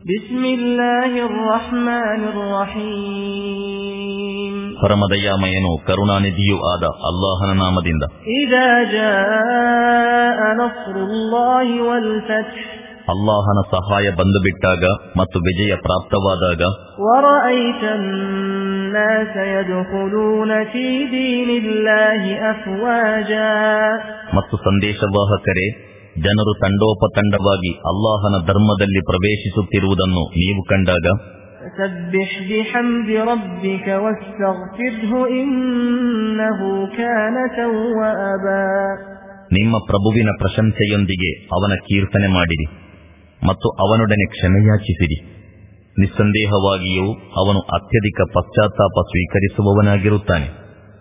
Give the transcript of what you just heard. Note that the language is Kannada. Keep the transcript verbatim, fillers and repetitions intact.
ಬಿಸ್ಮಿಲ್ಲಾಹಿರ್ ರಹ್ಮಾನಿರ್ ರಹೀಮ್. ಪರಮದಯಾಮಯನು ಕರುಣಾನಿಧಿಯೂ ಆದ ಅಲ್ಲಾಹನ ನಾಮದಿಂದ. ಇದಾ ಜಾಅ ನಸ್ರುಲ್ಲಾಹಿ ವಲ್ ಫತ್. ಅಲ್ಲಾಹನ ಸಹಾಯ ಬಂದು ಬಿಟ್ಟಾಗ ಮತ್ತು ವಿಜಯ ಪ್ರಾಪ್ತವಾದಾಗ. ವರಅಯ್ತ ಅನ್ನಾಸ ಯದ್ಖುಲೂನ ಫೀ ದೀನಿಲ್ಲಾಹಿ ಅಫ್ವಾಜಾ. ಮತ್ತು ಸಂದೇಶವಾಹಕರೇ, ಜನರು ತಂಡೋಪತಂಡವಾಗಿ ಅಲ್ಲಾಹನ ಧರ್ಮದಲ್ಲಿ ಪ್ರವೇಶಿಸುತ್ತಿರುವುದನ್ನು ನೀವು ಕಂಡಾಗ. ಸಬ್ಬಿಹ್ ಬಿಹಮ್ದಿ ರಬ್ಬಿಕ ವಸ್ತಗ್ಫಿರ್ಹು ಇನ್ನಹು ಕಾನ ತವ್ವಾಬಾ. ನಿಮ್ಮ ಪ್ರಭುವಿನ ಪ್ರಶಂಸೆಯೊಂದಿಗೆ ಅವನ ಕೀರ್ತನೆ ಮಾಡಿರಿ ಮತ್ತು ಅವನೊಡನೆ ಕ್ಷಮೆಯಾಚಿಸಿರಿ. ನಿಸ್ಸಂದೇಹವಾಗಿಯೂ ಅವನು ಅತ್ಯಧಿಕ ಪಶ್ಚಾತ್ತಾಪ ಸ್ವೀಕರಿಸುವವನಾಗಿರುತ್ತಾನೆ.